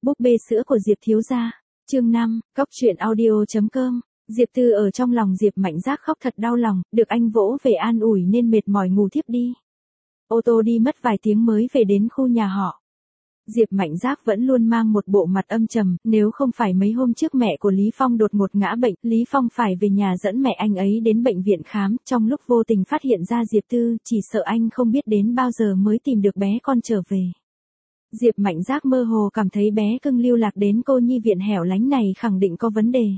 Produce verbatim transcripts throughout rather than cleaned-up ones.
Búp bê sữa của Diệp thiếu gia. Chương năm, cốc truyện audio chấm com. Diệp Tư ở trong lòng Diệp Mạnh Giác khóc thật đau lòng, được anh vỗ về an ủi nên mệt mỏi ngủ thiếp đi. Ô tô đi mất vài tiếng mới về đến khu nhà họ. Diệp Mạnh Giác vẫn luôn mang một bộ mặt âm trầm, nếu không phải mấy hôm trước mẹ của Lý Phong đột ngột ngã bệnh, Lý Phong phải về nhà dẫn mẹ anh ấy đến bệnh viện khám, trong lúc vô tình phát hiện ra Diệp Tư, chỉ sợ anh không biết đến bao giờ mới tìm được bé con trở về. Diệp Mạnh Giác mơ hồ cảm thấy bé cưng lưu lạc đến cô nhi viện hẻo lánh này khẳng định có vấn đề.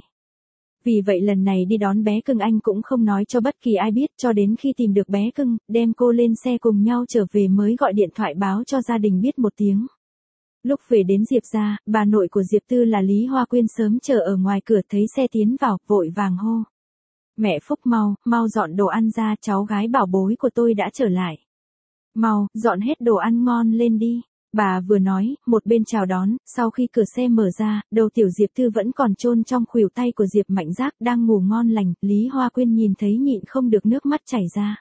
Vì vậy lần này đi đón bé cưng anh cũng không nói cho bất kỳ ai biết cho đến khi tìm được bé cưng, đem cô lên xe cùng nhau trở về mới gọi điện thoại báo cho gia đình biết một tiếng. Lúc về đến Diệp gia, bà nội của Diệp Tư là Lý Hoa Quyên sớm chờ ở ngoài cửa thấy xe tiến vào, vội vàng hô. Mẹ Phúc mau, mau dọn đồ ăn ra, cháu gái bảo bối của tôi đã trở lại. Mau, dọn hết đồ ăn ngon lên đi. Bà vừa nói, một bên chào đón, sau khi cửa xe mở ra, đầu tiểu Diệp Tư vẫn còn chôn trong khuỷu tay của Diệp Mạnh Giác đang ngủ ngon lành, Lý Hoa Quyên nhìn thấy nhịn không được nước mắt chảy ra.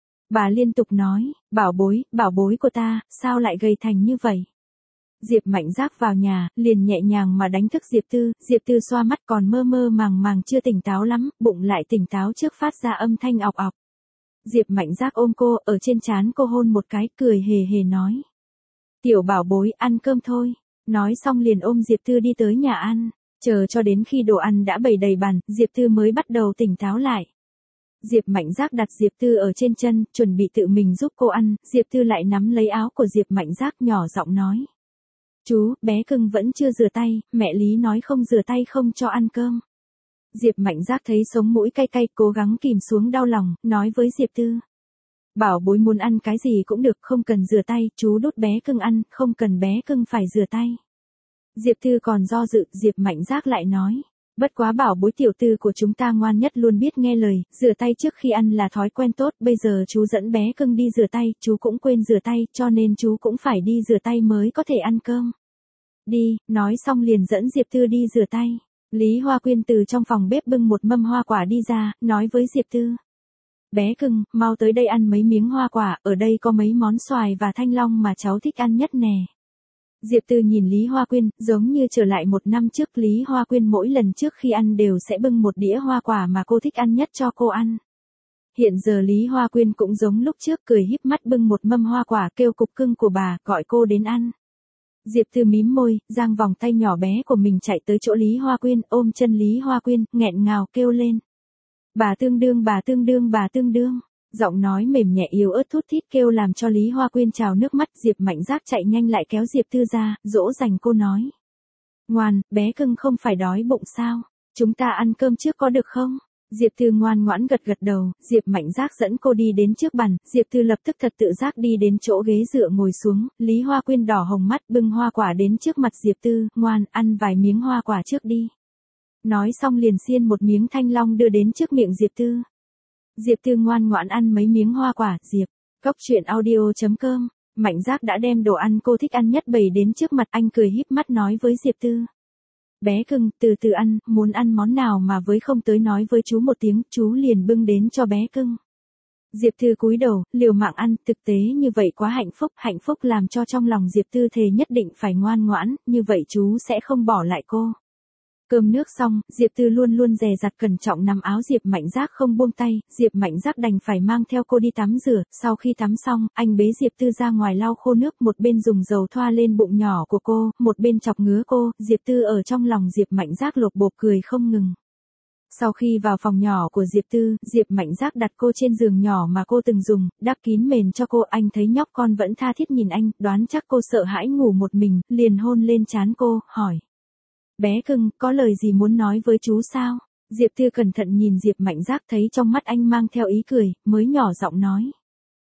Bà liên tục nói, bảo bối, bảo bối của ta, sao lại gầy thành như vậy? Diệp Mạnh Giác vào nhà, liền nhẹ nhàng mà đánh thức Diệp Tư, Diệp Tư xoa mắt còn mơ mơ màng màng chưa tỉnh táo lắm, bụng lại tỉnh táo trước phát ra âm thanh ọc ọc. Diệp Mạnh Giác ôm cô, ở trên trán cô hôn một cái, cười hề hề nói. Tiểu bảo bối, ăn cơm thôi. Nói xong liền ôm Diệp Tư đi tới nhà ăn. Chờ cho đến khi đồ ăn đã bày đầy bàn, Diệp Tư mới bắt đầu tỉnh táo lại. Diệp Mạnh Giác đặt Diệp Tư ở trên chân, chuẩn bị tự mình giúp cô ăn, Diệp Tư lại nắm lấy áo của Diệp Mạnh Giác nhỏ giọng nói. Chú, bé cưng vẫn chưa rửa tay, mẹ Lý nói không rửa tay không cho ăn cơm. Diệp Mạnh Giác thấy sống mũi cay cay, cố gắng kìm xuống đau lòng, nói với Diệp Tư. Bảo bối muốn ăn cái gì cũng được, không cần rửa tay, chú đút bé cưng ăn, không cần bé cưng phải rửa tay. Diệp Tư còn do dự, Diệp Mạnh Giác lại nói. Bất quá bảo bối tiểu tư của chúng ta ngoan nhất luôn biết nghe lời, rửa tay trước khi ăn là thói quen tốt, bây giờ chú dẫn bé cưng đi rửa tay, chú cũng quên rửa tay, cho nên chú cũng phải đi rửa tay mới có thể ăn cơm. Đi, nói xong liền dẫn Diệp Tư đi rửa tay. Lý Hoa Quyên từ trong phòng bếp bưng một mâm hoa quả đi ra, nói với Diệp Tư. Bé cưng, mau tới đây ăn mấy miếng hoa quả, ở đây có mấy món xoài và thanh long mà cháu thích ăn nhất nè. Diệp Tư nhìn Lý Hoa Quyên, giống như trở lại một năm trước, Lý Hoa Quyên mỗi lần trước khi ăn đều sẽ bưng một đĩa hoa quả mà cô thích ăn nhất cho cô ăn. Hiện giờ Lý Hoa Quyên cũng giống lúc trước, cười híp mắt bưng một mâm hoa quả kêu cục cưng của bà, gọi cô đến ăn. Diệp Tư mím môi, giang vòng tay nhỏ bé của mình chạy tới chỗ Lý Hoa Quyên, ôm chân Lý Hoa Quyên, nghẹn ngào kêu lên. Bà tương đương bà tương đương bà tương đương, giọng nói mềm nhẹ yếu ớt thút thít kêu làm cho Lý Hoa Quyên trào nước mắt. Diệp Mạnh Giác chạy nhanh lại kéo Diệp Tư ra, dỗ dành cô nói. Ngoan, bé cưng không phải đói bụng sao, chúng ta ăn cơm trước có được không? Diệp Tư ngoan ngoãn gật gật đầu, Diệp Mạnh Giác dẫn cô đi đến trước bàn, Diệp Tư lập tức thật tự giác đi đến chỗ ghế dựa ngồi xuống, Lý Hoa Quyên đỏ hồng mắt bưng hoa quả đến trước mặt Diệp Tư, ngoan, ăn vài miếng hoa quả trước đi. Nói xong liền xiên một miếng thanh long đưa đến trước miệng Diệp Tư. Diệp Tư ngoan ngoãn ăn mấy miếng hoa quả, Diệp. Cốc truyện audio chấm com. Mạnh Giác đã đem đồ ăn cô thích ăn nhất bày đến trước mặt anh, cười híp mắt nói với Diệp Tư. Bé cưng, từ từ ăn, muốn ăn món nào mà với không tới nói với chú một tiếng, chú liền bưng đến cho bé cưng. Diệp Tư cúi đầu, liều mạng ăn, thực tế như vậy quá hạnh phúc, hạnh phúc làm cho trong lòng Diệp Tư thề nhất định phải ngoan ngoãn, như vậy chú sẽ không bỏ lại cô. Cơm nước xong, Diệp Tư luôn luôn dè dặt cẩn trọng nắm áo Diệp Mạnh Giác không buông tay, Diệp Mạnh Giác đành phải mang theo cô đi tắm rửa, sau khi tắm xong, anh bế Diệp Tư ra ngoài lau khô nước, một bên dùng dầu thoa lên bụng nhỏ của cô, một bên chọc ngứa cô, Diệp Tư ở trong lòng Diệp Mạnh Giác lột bột cười không ngừng. Sau khi vào phòng nhỏ của Diệp Tư, Diệp Mạnh Giác đặt cô trên giường nhỏ mà cô từng dùng, đắp kín mền cho cô, anh thấy nhóc con vẫn tha thiết nhìn anh, đoán chắc cô sợ hãi ngủ một mình, liền hôn lên trán cô, hỏi. Bé cưng, có lời gì muốn nói với chú sao? Diệp Tư cẩn thận nhìn Diệp Mạnh Giác thấy trong mắt anh mang theo ý cười, mới nhỏ giọng nói.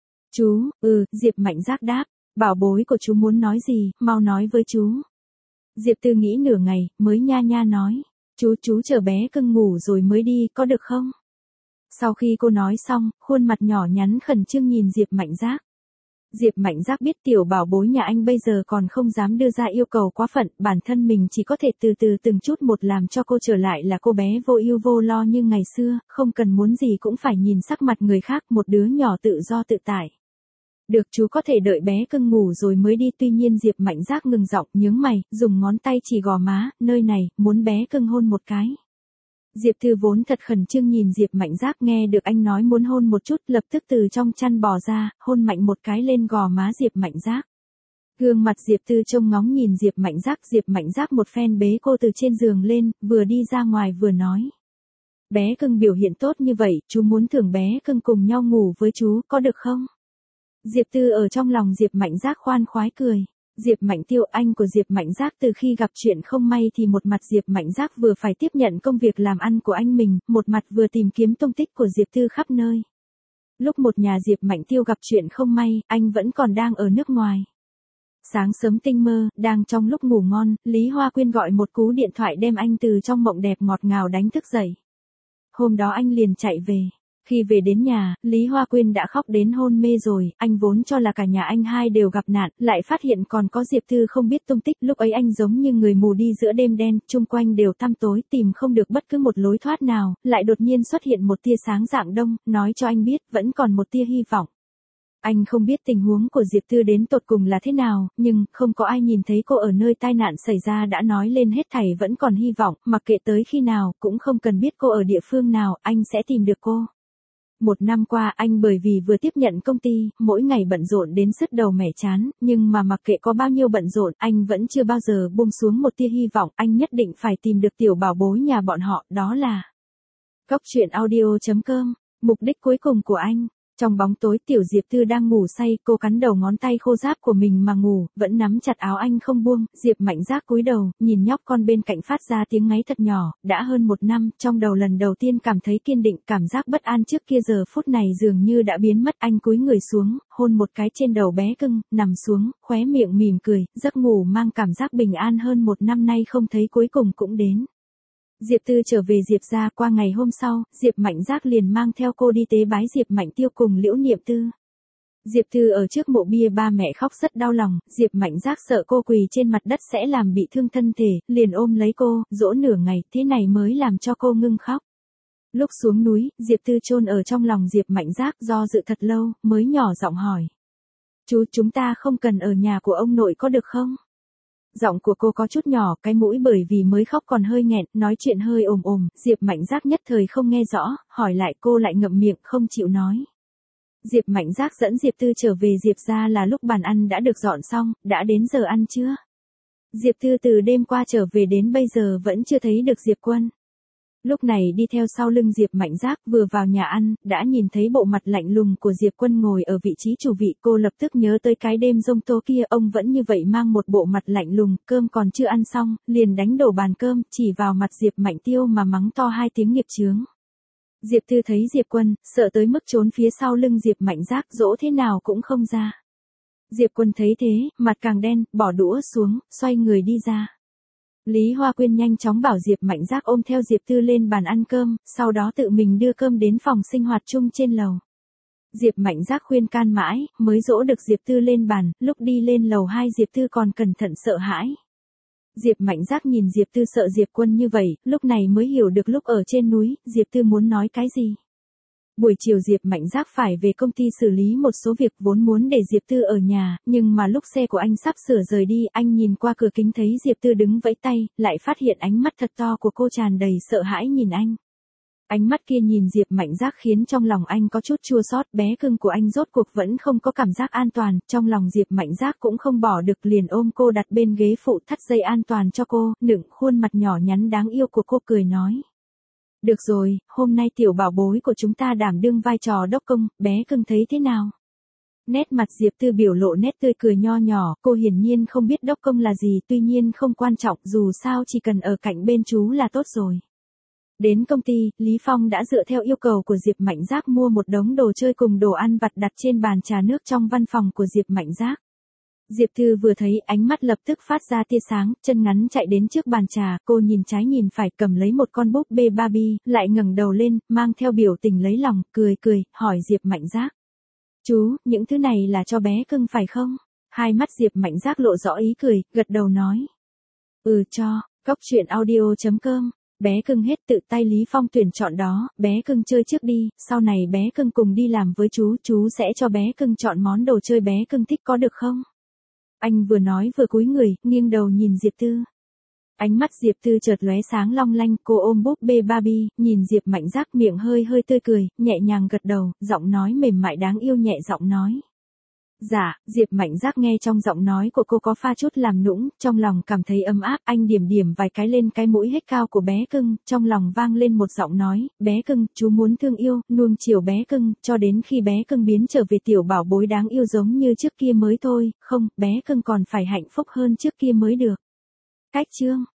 Chú, ừ, Diệp Mạnh Giác đáp, bảo bối của chú muốn nói gì, mau nói với chú. Diệp Tư nghĩ nửa ngày, mới nha nha nói, chú chú chờ bé cưng ngủ rồi mới đi, có được không? Sau khi cô nói xong, khuôn mặt nhỏ nhắn khẩn trương nhìn Diệp Mạnh Giác. Diệp Mạnh Giác biết tiểu bảo bối nhà anh bây giờ còn không dám đưa ra yêu cầu quá phận, bản thân mình chỉ có thể từ từ từng chút một làm cho cô trở lại là cô bé vô ưu vô lo như ngày xưa, không cần muốn gì cũng phải nhìn sắc mặt người khác, một đứa nhỏ tự do tự tại. Được, chú có thể đợi bé cưng ngủ rồi mới đi. Tuy nhiên Diệp Mạnh Giác ngừng giọng, nhướng mày, dùng ngón tay chỉ gò má, nơi này, muốn bé cưng hôn một cái. Diệp Thư vốn thật khẩn trương nhìn Diệp Mạnh Giác, nghe được anh nói muốn hôn một chút, lập tức từ trong chăn bò ra, hôn mạnh một cái lên gò má Diệp Mạnh Giác. Gương mặt Diệp Tư trông ngóng nhìn Diệp Mạnh Giác, Diệp Mạnh Giác một phen bế cô từ trên giường lên, vừa đi ra ngoài vừa nói. Bé cưng biểu hiện tốt như vậy, chú muốn thưởng bé cưng cùng nhau ngủ với chú, có được không? Diệp Tư ở trong lòng Diệp Mạnh Giác khoan khoái cười. Diệp Mạnh Tiêu, anh của Diệp Mạnh Giác, từ khi gặp chuyện không may thì một mặt Diệp Mạnh Giác vừa phải tiếp nhận công việc làm ăn của anh mình, một mặt vừa tìm kiếm tung tích của Diệp Tư khắp nơi. Lúc một nhà Diệp Mạnh Tiêu gặp chuyện không may, anh vẫn còn đang ở nước ngoài. Sáng sớm tinh mơ, đang trong lúc ngủ ngon, Lý Hoa Quyên gọi một cú điện thoại đem anh từ trong mộng đẹp ngọt ngào đánh thức dậy. Hôm đó anh liền chạy về. Khi về đến nhà, Lý Hoa Quyên đã khóc đến hôn mê rồi, anh vốn cho là cả nhà anh hai đều gặp nạn, lại phát hiện còn có Diệp Thư không biết tung tích, lúc ấy anh giống như người mù đi giữa đêm đen, chung quanh đều tăm tối, tìm không được bất cứ một lối thoát nào, lại đột nhiên xuất hiện một tia sáng rạng đông, nói cho anh biết, vẫn còn một tia hy vọng. Anh không biết tình huống của Diệp Thư đến tột cùng là thế nào, nhưng không có ai nhìn thấy cô ở nơi tai nạn xảy ra đã nói lên hết thảy vẫn còn hy vọng, mặc kệ tới khi nào, cũng không cần biết cô ở địa phương nào, anh sẽ tìm được cô. Một năm qua anh bởi vì vừa tiếp nhận công ty, mỗi ngày bận rộn đến sứt đầu mẻ chán, nhưng mà mặc kệ có bao nhiêu bận rộn, anh vẫn chưa bao giờ buông xuống một tia hy vọng, anh nhất định phải tìm được tiểu bảo bối nhà bọn họ, đó là Cóc Truyện Audio chấm com, mục đích cuối cùng của anh. Trong bóng tối tiểu Diệp Tư đang ngủ say, cô cắn đầu ngón tay khô ráp của mình mà ngủ, vẫn nắm chặt áo anh không buông, Diệp Mạnh Giác cúi đầu, nhìn nhóc con bên cạnh phát ra tiếng ngáy thật nhỏ, đã hơn một năm, trong đầu lần đầu tiên cảm thấy kiên định, cảm giác bất an trước kia giờ phút này dường như đã biến mất, anh cúi người xuống, hôn một cái trên đầu bé cưng, nằm xuống, khóe miệng mỉm cười, giấc ngủ mang cảm giác bình an hơn một năm nay không thấy cuối cùng cũng đến. Diệp Tư trở về Diệp gia, qua ngày hôm sau, Diệp Mạnh Giác liền mang theo cô đi tế bái Diệp Mạnh Tiêu cùng Liễu Niệm Tư. Diệp Tư ở trước mộ bia ba mẹ khóc rất đau lòng, Diệp Mạnh Giác sợ cô quỳ trên mặt đất sẽ làm bị thương thân thể, liền ôm lấy cô, dỗ nửa ngày, thế này mới làm cho cô ngưng khóc. Lúc xuống núi, Diệp Tư chôn ở trong lòng Diệp Mạnh Giác, do dự thật lâu, mới nhỏ giọng hỏi. Chú, chúng ta không cần ở nhà của ông nội có được không? Giọng của cô có chút nhỏ, cái mũi bởi vì mới khóc còn hơi nghẹn, nói chuyện hơi ồm ồm, Diệp Mạnh Giác nhất thời không nghe rõ, hỏi lại cô lại ngậm miệng không chịu nói. Diệp Mạnh Giác dẫn Diệp Tư trở về Diệp gia là lúc bàn ăn đã được dọn xong, đã đến giờ ăn chưa? Diệp Tư từ đêm qua trở về đến bây giờ vẫn chưa thấy được Diệp Quân. Lúc này đi theo sau lưng Diệp Mạnh Giác, vừa vào nhà ăn, đã nhìn thấy bộ mặt lạnh lùng của Diệp Quân ngồi ở vị trí chủ vị, cô lập tức nhớ tới cái đêm giông tố kia, ông vẫn như vậy mang một bộ mặt lạnh lùng, cơm còn chưa ăn xong, liền đánh đổ bàn cơm, chỉ vào mặt Diệp Mạnh Tiêu mà mắng to hai tiếng nghiệp chướng. Diệp Tư thấy Diệp Quân, sợ tới mức trốn phía sau lưng Diệp Mạnh Giác, dỗ thế nào cũng không ra. Diệp Quân thấy thế, mặt càng đen, bỏ đũa xuống, xoay người đi ra. Lý Hoa Quyên nhanh chóng bảo Diệp Mạnh Giác ôm theo Diệp Tư lên bàn ăn cơm, sau đó tự mình đưa cơm đến phòng sinh hoạt chung trên lầu. Diệp Mạnh Giác khuyên can mãi, mới dỗ được Diệp Tư lên bàn, lúc đi lên lầu hai Diệp Tư còn cẩn thận sợ hãi. Diệp Mạnh Giác nhìn Diệp Tư sợ Diệp Quân như vậy, lúc này mới hiểu được lúc ở trên núi, Diệp Tư muốn nói cái gì. Buổi chiều Diệp Mạnh Giác phải về công ty xử lý một số việc, vốn muốn để Diệp Tư ở nhà, nhưng mà lúc xe của anh sắp sửa rời đi, anh nhìn qua cửa kính thấy Diệp Tư đứng vẫy tay, lại phát hiện ánh mắt thật to của cô tràn đầy sợ hãi nhìn anh. Ánh mắt kia nhìn Diệp Mạnh Giác khiến trong lòng anh có chút chua xót, bé cưng của anh rốt cuộc vẫn không có cảm giác an toàn, trong lòng Diệp Mạnh Giác cũng không bỏ được, liền ôm cô đặt bên ghế phụ, thắt dây an toàn cho cô, nựng khuôn mặt nhỏ nhắn đáng yêu của cô cười nói. Được rồi, hôm nay tiểu bảo bối của chúng ta đảm đương vai trò đốc công, bé cưng thấy thế nào? Nét mặt Diệp Tư biểu lộ nét tươi cười nho nhỏ, cô hiển nhiên không biết đốc công là gì, tuy nhiên không quan trọng, dù sao chỉ cần ở cạnh bên chú là tốt rồi. Đến công ty, Lý Phong đã dựa theo yêu cầu của Diệp Mạnh Giác mua một đống đồ chơi cùng đồ ăn vặt đặt trên bàn trà nước trong văn phòng của Diệp Mạnh Giác. Diệp Tư vừa thấy, ánh mắt lập tức phát ra tia sáng, chân ngắn chạy đến trước bàn trà, cô nhìn trái nhìn phải, cầm lấy một con búp bê Barbie, lại ngẩng đầu lên, mang theo biểu tình lấy lòng, cười cười, hỏi Diệp Mạnh Giác. Chú, những thứ này là cho bé cưng phải không? Hai mắt Diệp Mạnh Giác lộ rõ ý cười, gật đầu nói. Ừ cho, Cóc Truyện Audio chấm com Bé cưng hết tự tay Lý Phong tuyển chọn đó, bé cưng chơi trước đi, sau này bé cưng cùng đi làm với chú, chú sẽ cho bé cưng chọn món đồ chơi bé cưng thích có được không? Anh vừa nói vừa cúi người, nghiêng đầu nhìn Diệp Tư. Ánh mắt Diệp Tư chợt lóe sáng long lanh, cô ôm búp bê Barbie, nhìn Diệp Mạnh Giác miệng hơi hơi tươi cười, nhẹ nhàng gật đầu, giọng nói mềm mại đáng yêu nhẹ giọng nói. Dạ, Diệp Mạnh Giác nghe trong giọng nói của cô có pha chút làm nũng, trong lòng cảm thấy ấm áp, anh điểm điểm vài cái lên cái mũi hết cao của bé cưng, trong lòng vang lên một giọng nói, bé cưng, chú muốn thương yêu, nuông chiều bé cưng, cho đến khi bé cưng biến trở về tiểu bảo bối đáng yêu giống như trước kia mới thôi, không, bé cưng còn phải hạnh phúc hơn trước kia mới được. Cách chương